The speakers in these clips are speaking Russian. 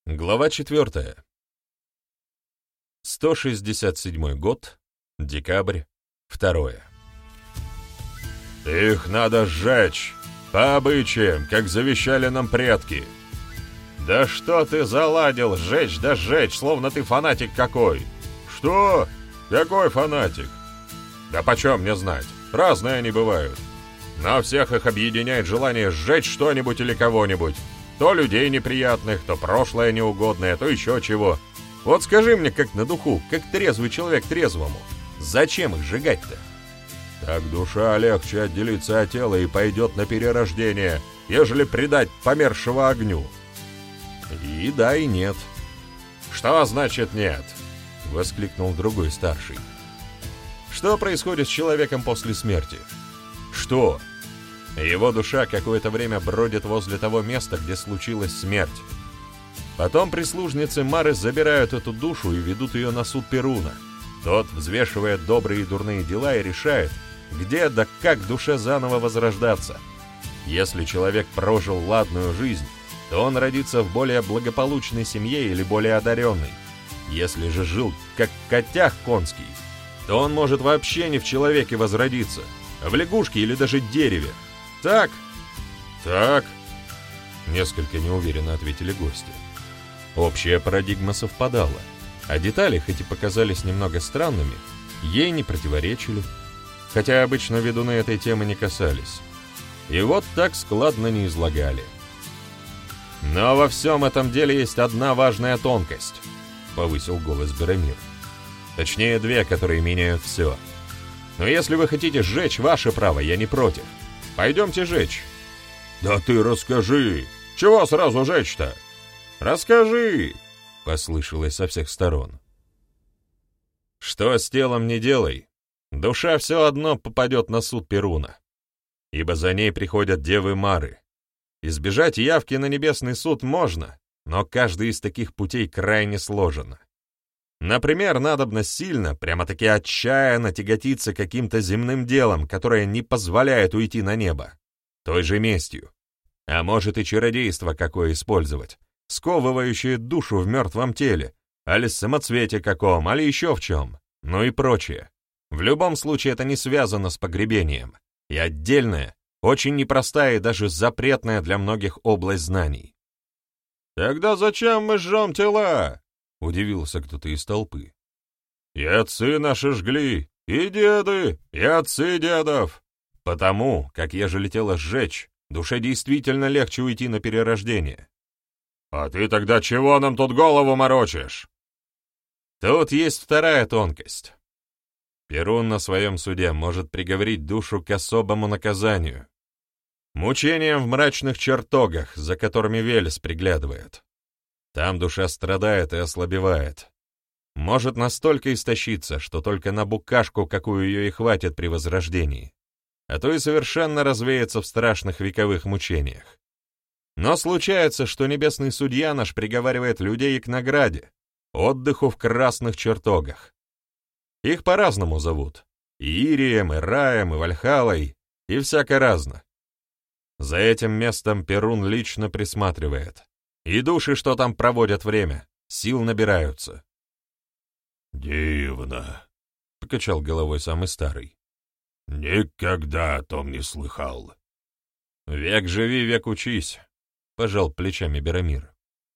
Глава 4. 167 год, декабрь, 2. Их надо сжечь, по обычаям, как завещали нам предки. Да что ты заладил, сжечь да сжечь, словно ты фанатик какой. Что? Какой фанатик? Да почем мне знать, разные они бывают. Но всех их объединяет желание сжечь что-нибудь или кого-нибудь. То людей неприятных, то прошлое неугодное, то еще чего. Вот скажи мне, как на духу, как трезвый человек трезвому, зачем их сжигать-то? Так душа легче отделится от тела и пойдет на перерождение, ежели предать помершего огню. И да, и нет. Что значит нет? Воскликнул другой старший. Что происходит с человеком после смерти? Что? Его душа какое-то время бродит возле того места, где случилась смерть. Потом прислужницы Мары забирают эту душу и ведут ее на суд Перуна. Тот взвешивает добрые и дурные дела и решает, где да как душе заново возрождаться. Если человек прожил ладную жизнь, то он родится в более благополучной семье или более одаренный. Если же жил как котях конский, то он может вообще не в человеке возродиться, а в лягушке или даже дереве. Так? Так, Несколько неуверенно ответили гости. Общая парадигма совпадала, а детали, хоть и показались немного странными, ей не противоречили, хотя обычно ведуны этой темы не касались. И вот так складно не излагали. «Но во всем этом деле есть одна важная тонкость», — повысил голос Беремир. «Точнее, две, которые меняют все. Но если вы хотите сжечь, ваше право, я не против. Пойдемте жечь». да ты расскажи, чего сразу жечь-то? «Расскажи!» — послышалось со всех сторон. «Что с телом не делай, душа все одно попадет на суд Перуна, ибо за ней приходят девы Мары. Избежать явки на небесный суд можно, но каждый из таких путей крайне сложен. Например, надобно сильно, прямо-таки отчаянно тяготиться каким-то земным делом, которое не позволяет уйти на небо, той же местью. А может и чародейство какое использовать, сковывающее душу в мертвом теле, али самоцвете каком, али еще в чем, ну и прочее. В любом случае это не связано с погребением, и отдельная, очень непростая и даже запретная для многих область знаний. «Тогда зачем мы жжем тела?» — удивился кто-то из толпы. «И отцы наши жгли, и деды, и отцы дедов». «Потому, как ежели тело сжечь, душе действительно легче уйти на перерождение». «А ты тогда чего нам тут голову морочишь?» Тут есть вторая тонкость. Перун на своем суде может приговорить душу к особому наказанию. Мучениям в мрачных чертогах, за которыми Велес приглядывает. Там душа страдает и ослабевает. Может настолько истощиться, что только на букашку, какую ее и хватит при возрождении, а то и совершенно развеется в страшных вековых мучениях. Но случается, что небесный судья наш приговаривает людей к награде, отдыху в красных чертогах. Их по-разному зовут. И Ирием, и Раем, и Вальхалой, и всяко разно. За этим местом Перун лично присматривает. И души, что там проводят время, сил набираются. «Дивно», — покачал головой самый старый. «Никогда о том не слыхал». «Век живи, век учись», — пожал плечами Беремир.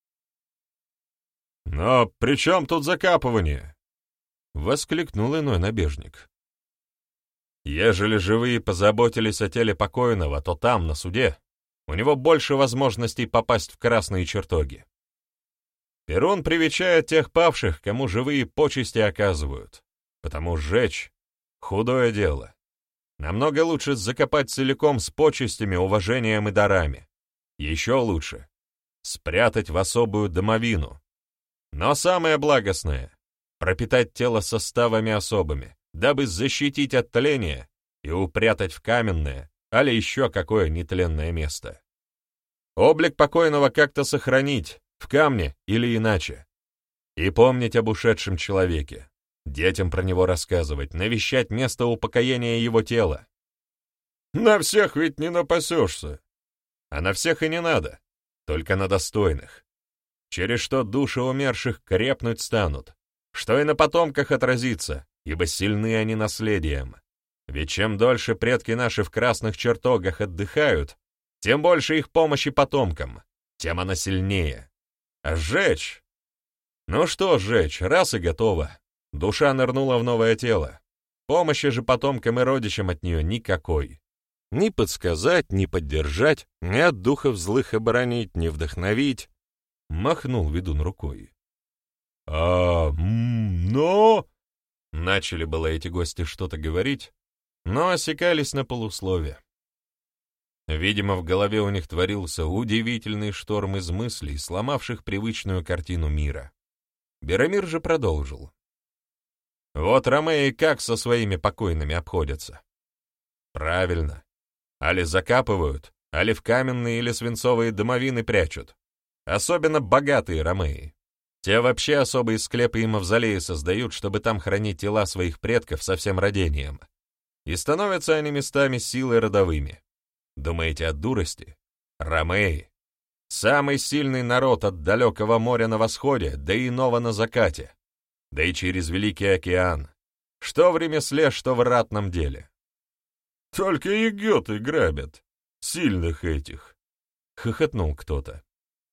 «Но при чем тут закапывание?» — воскликнул иной набежник. «Ежели живые позаботились о теле покойного, то там, на суде, у него больше возможностей попасть в красные чертоги. Перун привечает тех павших, кому живые почести оказывают, потому сжечь — худое дело. Намного лучше закопать целиком с почестями, уважением и дарами. Еще лучше — спрятать в особую домовину. Но самое благостное — пропитать тело составами особыми, дабы защитить от тления и упрятать в каменное, али еще какое нетленное место. Облик покойного как-то сохранить, в камне или иначе. И помнить об ушедшем человеке, детям про него рассказывать, навещать место упокоения его тела. На всех ведь не напасешься. А на всех и не надо, только на достойных. через что души умерших крепнуть станут, что и на потомках отразится, ибо сильны они наследием. Ведь чем дольше предки наши в красных чертогах отдыхают, тем больше их помощи потомкам, тем она сильнее. А сжечь? Ну что сжечь, раз и готово. Душа нырнула в новое тело. Помощи же потомкам и родичам от нее никакой. Ни подсказать, ни поддержать, ни от духов злых оборонить, ни вдохновить. Махнул ведун рукой. Но... Начали было эти гости что-то говорить, но осекались на полуслове. Видимо, в голове у них творился удивительный шторм из мыслей, сломавших привычную картину мира. Беромир же продолжил. Вот ромеи как со своими покойными обходятся? Правильно. Али закапывают, али в каменные или свинцовые домовины прячут. Особенно богатые ромеи. Те вообще особые склепы и мавзолеи создают, чтобы там хранить тела своих предков со всем родением. И становятся они местами силой родовыми. Думаете, от дурости? Ромеи — самый сильный народ от далекого моря на восходе, да и иного на закате, да и через Великий океан, что в ремесле, что в ратном деле. Только егеты грабят, сильных этих, — хохотнул кто-то.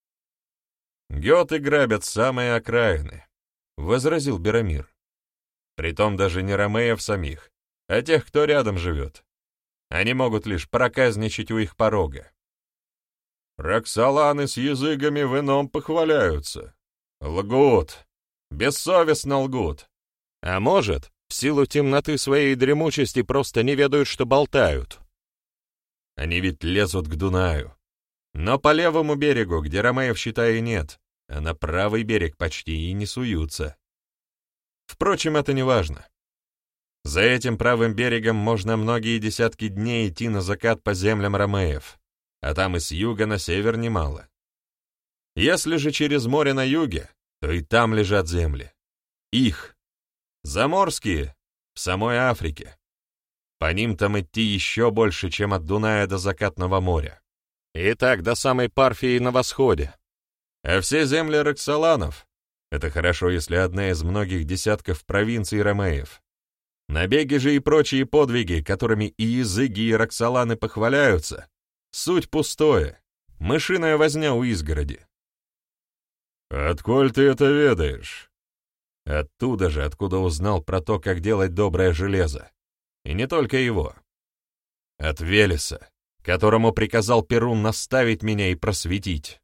Геты грабят самые окраины, — возразил Беромир. Притом даже не ромеев самих, а тех, кто рядом живет. Они могут лишь проказничать у их порога. Роксоланы с языками в ином похваляются. Лгут, бессовестно лгут. А может, в силу темноты своей дремучести просто не ведают, что болтают. Они ведь лезут к Дунаю. Но по левому берегу, где ромеев, считай, нет, а на правый берег почти и не суются. Впрочем, это не важно. За этим правым берегом можно многие десятки дней идти на закат по землям ромеев, а там и с юга на север немало. Если же через море на юге, то и там лежат земли. Их. Заморские, в самой Африке. По ним там идти еще больше, чем от Дуная до закатного моря. И так до самой Парфии на восходе. А все земли Роксоланов — это хорошо, если одна из многих десятков провинций ромеев. Набеги же и прочие подвиги, которыми и языги, и Роксоланы похваляются, суть пустое, мышиная возня у изгороди. «Отколь ты это ведаешь?» Оттуда же, откуда узнал про то, как делать доброе железо. И не только его. От Велеса, которому приказал Перун наставить меня и просветить.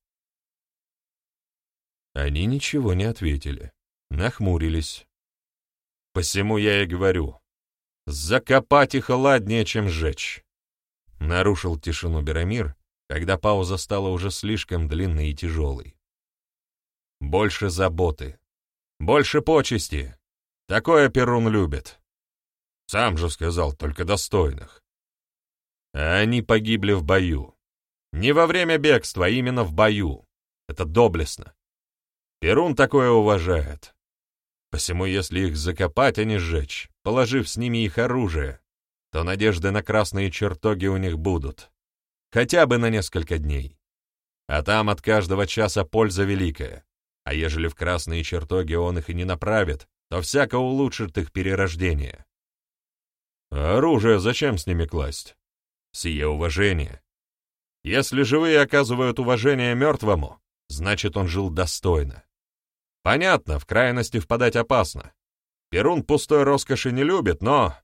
Они ничего не ответили, нахмурились. Посему я и говорю, закопать их ладнее, чем сжечь. Нарушил тишину Беромир, когда пауза стала уже слишком длинной и тяжелой. Больше заботы, больше почести. Такое Перун любит. Сам же сказал, только достойных. А они погибли в бою. Не во время бегства, а именно в бою. Это доблестно. Перун такое уважает. Посему, если их закопать, а не сжечь, положив с ними их оружие, то надежды на красные чертоги у них будут. Хотя бы на несколько дней. А там от каждого часа польза великая. А ежели в красные чертоги он их и не направит, то всяко улучшит их перерождение. А оружие зачем с ними класть? Сие уважение. Если живые оказывают уважение мертвому, значит, он жил достойно. Понятно, в крайности впадать опасно. Перун пустой роскоши не любит, но...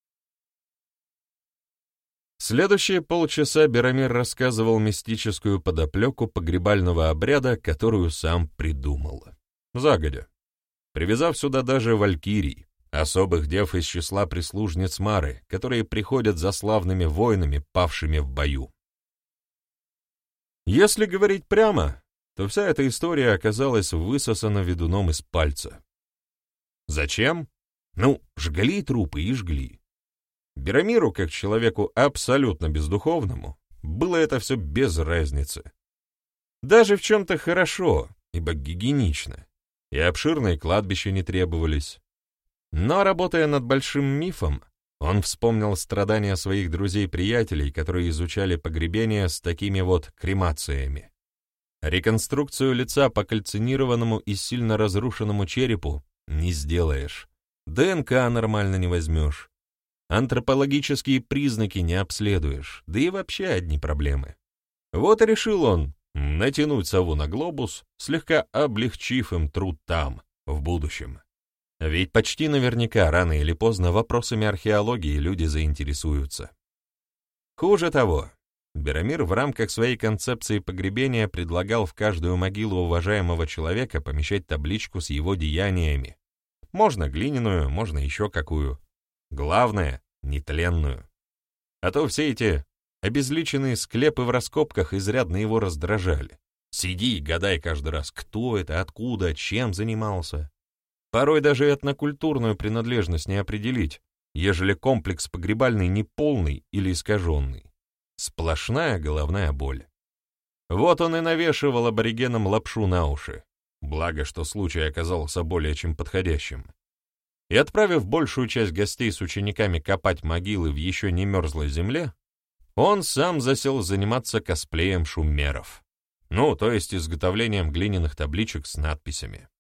Следующие полчаса Беромир рассказывал мистическую подоплеку погребального обряда, которую сам придумал. Загодя. Привязав сюда даже валькирий, особых дев из числа прислужниц Мары, которые приходят за славными воинами, павшими в бою. Если говорить прямо, то вся эта история оказалась высосана ведуном из пальца. Зачем? Ну, жгли трупы и жгли. Беромиру, как человеку абсолютно бездуховному, было это все без разницы. Даже в чем-то хорошо, ибо гигиенично, и обширные кладбища не требовались. Но, работая над большим мифом, он вспомнил страдания своих друзей-приятелей, которые изучали погребения с такими вот кремациями. Реконструкцию лица по кальцинированному и сильно разрушенному черепу не сделаешь. ДНК нормально не возьмешь. Антропологические признаки не обследуешь, да и вообще одни проблемы. Вот и решил он натянуть сову на глобус, слегка облегчив им труд там, в будущем. Ведь почти наверняка рано или поздно вопросами археологии люди заинтересуются. Хуже того, Беромир в рамках своей концепции погребения предлагал в каждую могилу уважаемого человека помещать табличку с его деяниями. Можно глиняную, можно еще какую. Главное — нетленную. А то все эти обезличенные склепы в раскопках изрядно его раздражали. Сиди и гадай каждый раз, кто это, откуда, чем занимался. Порой даже этнокультурную принадлежность не определить, ежели комплекс погребальный неполный или искаженный. Сплошная головная боль. Вот он и навешивал аборигенам лапшу на уши. Благо, что случай оказался более чем подходящим. И отправив большую часть гостей с учениками копать могилы в еще не мерзлой земле, он сам засел заниматься косплеем шумеров. Ну, то есть изготовлением глиняных табличек с надписями.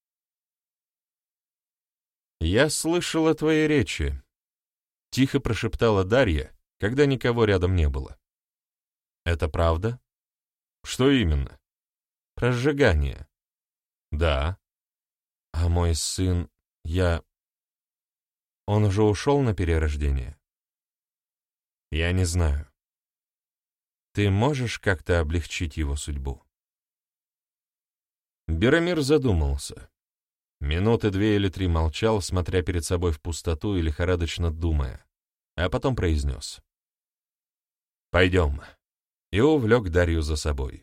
«Я слышала твои речи», — тихо прошептала Дарья, когда никого рядом не было. «Это правда?» «Что именно?» «Про сжигание». «Да». «А мой сын, Он уже ушел на перерождение?» «Я не знаю. Ты можешь как-то облегчить его судьбу?» Беромир задумался. Минуты 2 или 3 молчал, смотря перед собой в пустоту и лихорадочно думая, а потом произнес: «Пойдем», и увлек Дарью за собой.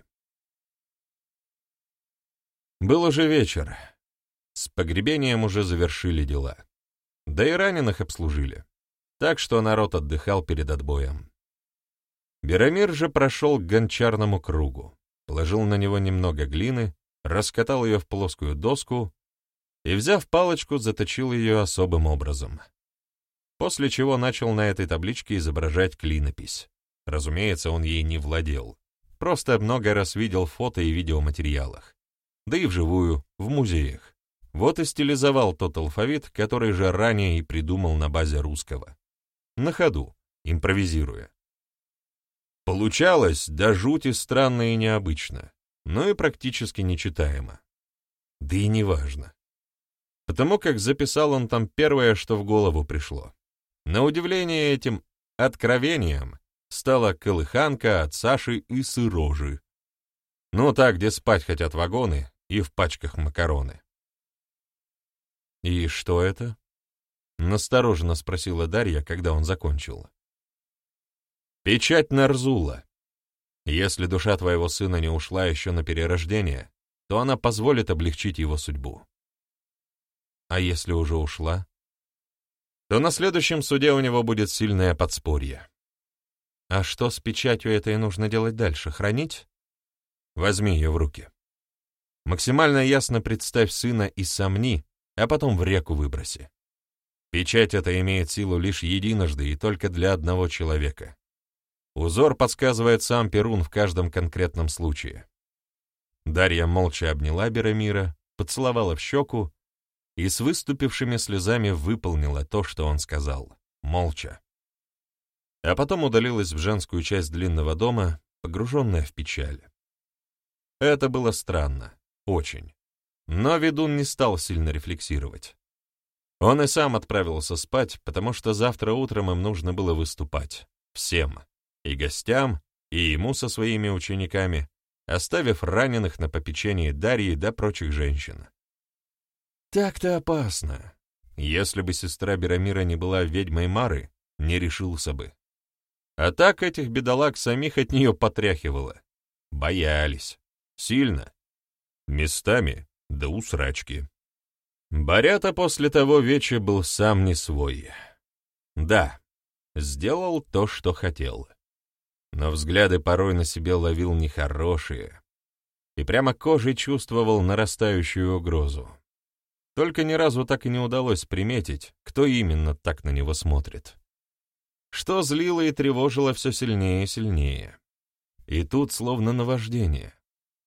Был уже вечер. С погребением уже завершили дела. Да и раненых обслужили. Так что народ отдыхал перед отбоем. Беромир же прошел к гончарному кругу, положил на него немного глины, раскатал ее в плоскую доску и, взяв палочку, заточил ее особым образом. После чего начал на этой табличке изображать клинопись. Разумеется, он ей не владел. Просто много раз видел фото и видеоматериалах. Да и вживую, в музеях. Вот и стилизовал тот алфавит, который же ранее и придумал на базе русского. На ходу, импровизируя. Получалось до жути странно и необычно, но и практически нечитаемо. Да и неважно. Потому как записал он там первое, что в голову пришло. На удивление этим откровением стала колыханка от Саши и сырожи. Ну так, где спать хотят вагоны и в пачках макароны. «И что это?» — настороженно спросила Дарья, когда он закончил. «Печать Нарзула. Если душа твоего сына не ушла еще на перерождение, то она позволит облегчить его судьбу. А если уже ушла, то на следующем суде у него будет сильное подспорье. А что с печатью этой нужно делать дальше? Хранить? Возьми ее в руки. Максимально ясно представь сына и сомни, а потом в реку выброси. Печать эта имеет силу лишь единожды и только для одного человека. Узор подсказывает сам Перун в каждом конкретном случае». Дарья молча обняла Беромира, поцеловала в щеку и с выступившими слезами выполнила то, что он сказал, молча. А потом удалилась в женскую часть длинного дома, погруженная в печаль. Это было странно, очень. Но ведун не стал сильно рефлексировать. Он и сам отправился спать, потому что завтра утром им нужно было выступать. Всем. И гостям, и ему со своими учениками, оставив раненых на попечении Дарьи да прочих женщин. Так-то опасно. Если бы сестра Беромира не была ведьмой Мары, не решился бы. А так этих бедолаг самих от нее потряхивало. Боялись. Сильно. Местами до усрачки. Борята после того вечера был сам не свой. Да, сделал то, что хотел. Но взгляды порой на себе ловил нехорошие. И прямо кожей чувствовал нарастающую угрозу. Только ни разу так и не удалось приметить, кто именно так на него смотрит. Что злило и тревожило все сильнее и сильнее. И тут словно наваждение.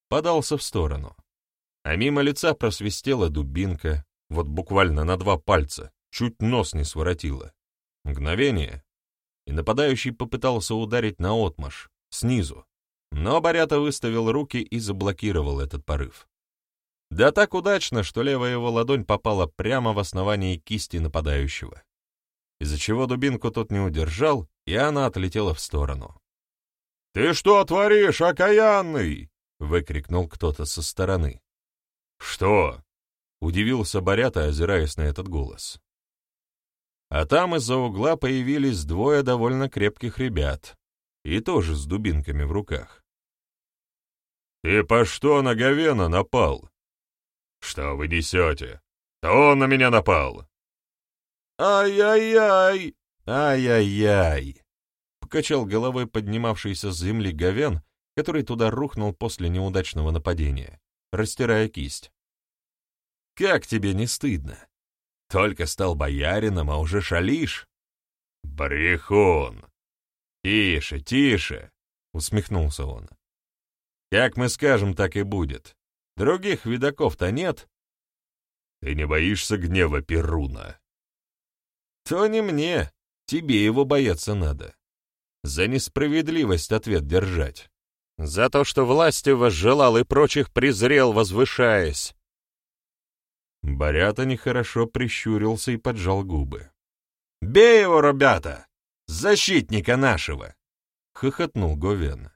подался в сторону, а мимо лица просвистела дубинка, вот буквально на 2 пальца, чуть нос не своротило. Мгновение, и нападающий попытался ударить наотмашь, снизу, но Борята выставил руки и заблокировал этот порыв. Да так удачно, что левая его ладонь попала прямо в основание кисти нападающего, из-за чего дубинку тот не удержал, и она отлетела в сторону. «Ты что творишь, окаянный?» — выкрикнул кто-то со стороны. «Что?» — удивился Борята, озираясь на этот голос. А там из-за угла появились 2 довольно крепких ребят, и тоже с дубинками в руках. «Ты по что на Говена напал?» «Что вы несете? То он на меня напал!» «Ай-яй-яй! Ай-яй-яй!» — покачал головой поднимавшийся с земли Говен, который туда рухнул после неудачного нападения, растирая кисть. «Как тебе не стыдно? Только стал боярином, а уже шалишь?» «Брехун!» «Тише, тише!» — усмехнулся он. «Как мы скажем, так и будет. Других видаков-то нет». «Ты не боишься гнева Перуна?» «То не мне, тебе его бояться надо. За несправедливость ответ держать. За то, что власти возжелал и прочих презрел, возвышаясь». Борята нехорошо прищурился и поджал губы. «Бей его, ребята! Защитника нашего!» — хохотнул Говен.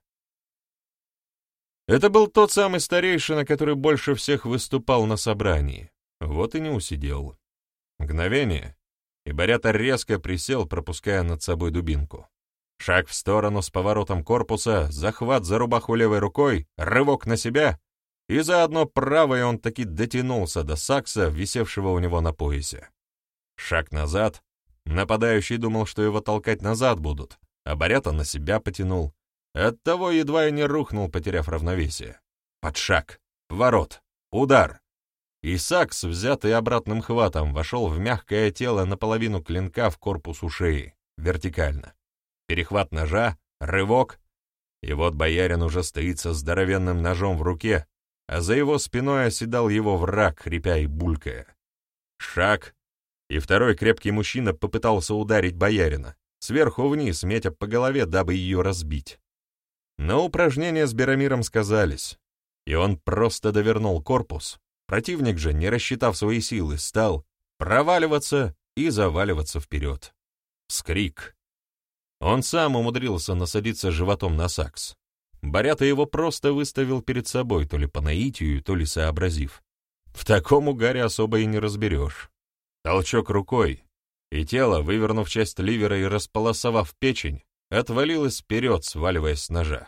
Это был тот самый старейшина, который больше всех выступал на собрании. Вот и не усидел. Мгновение, и Борята резко присел, пропуская над собой дубинку. Шаг в сторону с поворотом корпуса, захват за рубаху левой рукой, рывок на себя, и заодно правой он таки дотянулся до сакса, висевшего у него на поясе. Шаг назад. Нападающий думал, что его толкать назад будут, а Борята на себя потянул. Оттого едва и не рухнул, потеряв равновесие. Подшаг, поворот, удар. И сакс, взятый обратным хватом, вошел в мягкое тело наполовину клинка в корпус у шеи, вертикально. Перехват ножа, рывок. И вот боярин уже стоит со здоровенным ножом в руке, а за его спиной оседал его враг, хрипя и булькая. Шаг, и второй крепкий мужчина попытался ударить боярина, сверху вниз, метя по голове, дабы ее разбить. Но упражнения с Беромиром сказались, и он просто довернул корпус. Противник же, не рассчитав свои силы, стал проваливаться и заваливаться вперед. Вскрик. Он сам умудрился насадиться животом на сакс. Борята его просто выставил перед собой, то ли по наитию, то ли сообразив. В таком угаре особо и не разберешь. Толчок рукой, и тело, вывернув часть ливера и располосовав печень, отвалилось вперед, сваливаясь с ножа.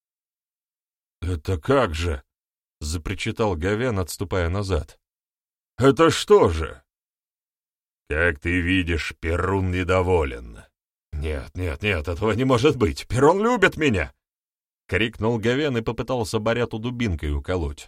«Это как же?» — запричитал Говен, отступая назад. «Это что же?» «Как ты видишь, Перун недоволен». «Нет, нет, нет, этого не может быть! Перун любит меня!» — крикнул Говен и попытался Боряту дубинкой уколоть.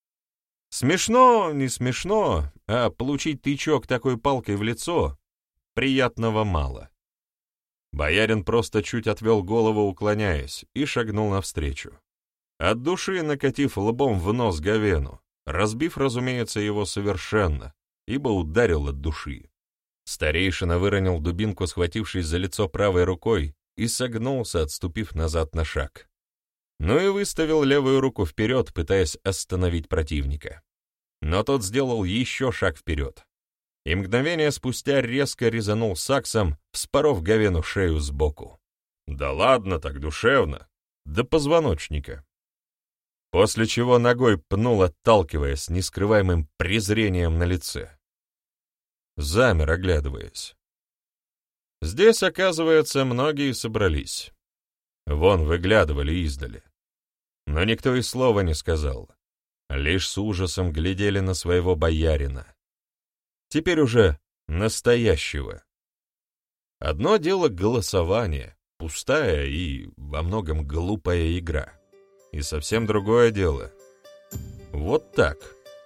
Смешно, не смешно, а получить тычок такой палкой в лицо приятного мало. Боярин просто чуть отвел голову, уклоняясь, и шагнул навстречу. От души накатив лбом в нос Говену, разбив, разумеется, его совершенно, ибо ударил от души. Старейшина выронил дубинку, схватившись за лицо правой рукой, и согнулся, отступив назад на шаг. Ну и выставил левую руку вперед, пытаясь остановить противника. Но тот сделал еще шаг вперед. И мгновение спустя резко резанул саксом, вспоров Говену шею сбоку. Да ладно так душевно, до позвоночника. После чего ногой пнул, отталкиваясь с нескрываемым презрением на лице. Замер, оглядываясь. Здесь, оказывается, многие собрались. Вон выглядывали издали. Но никто и слова не сказал. Лишь с ужасом глядели на своего боярина. Теперь уже настоящего. Одно дело голосование, пустая и во многом глупая игра. И совсем другое дело. Вот так.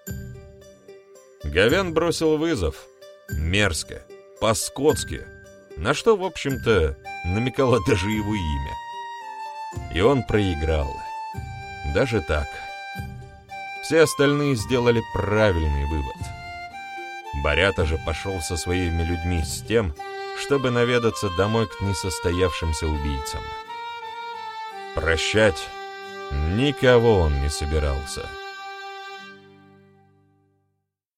Говен бросил вызов. Мерзко, по-скотски, на что, в общем-то, намекало даже его имя. И он проиграл. Даже так. Все остальные сделали правильный вывод. Борята же пошел со своими людьми с тем, чтобы наведаться домой к несостоявшимся убийцам. Прощать никого он не собирался.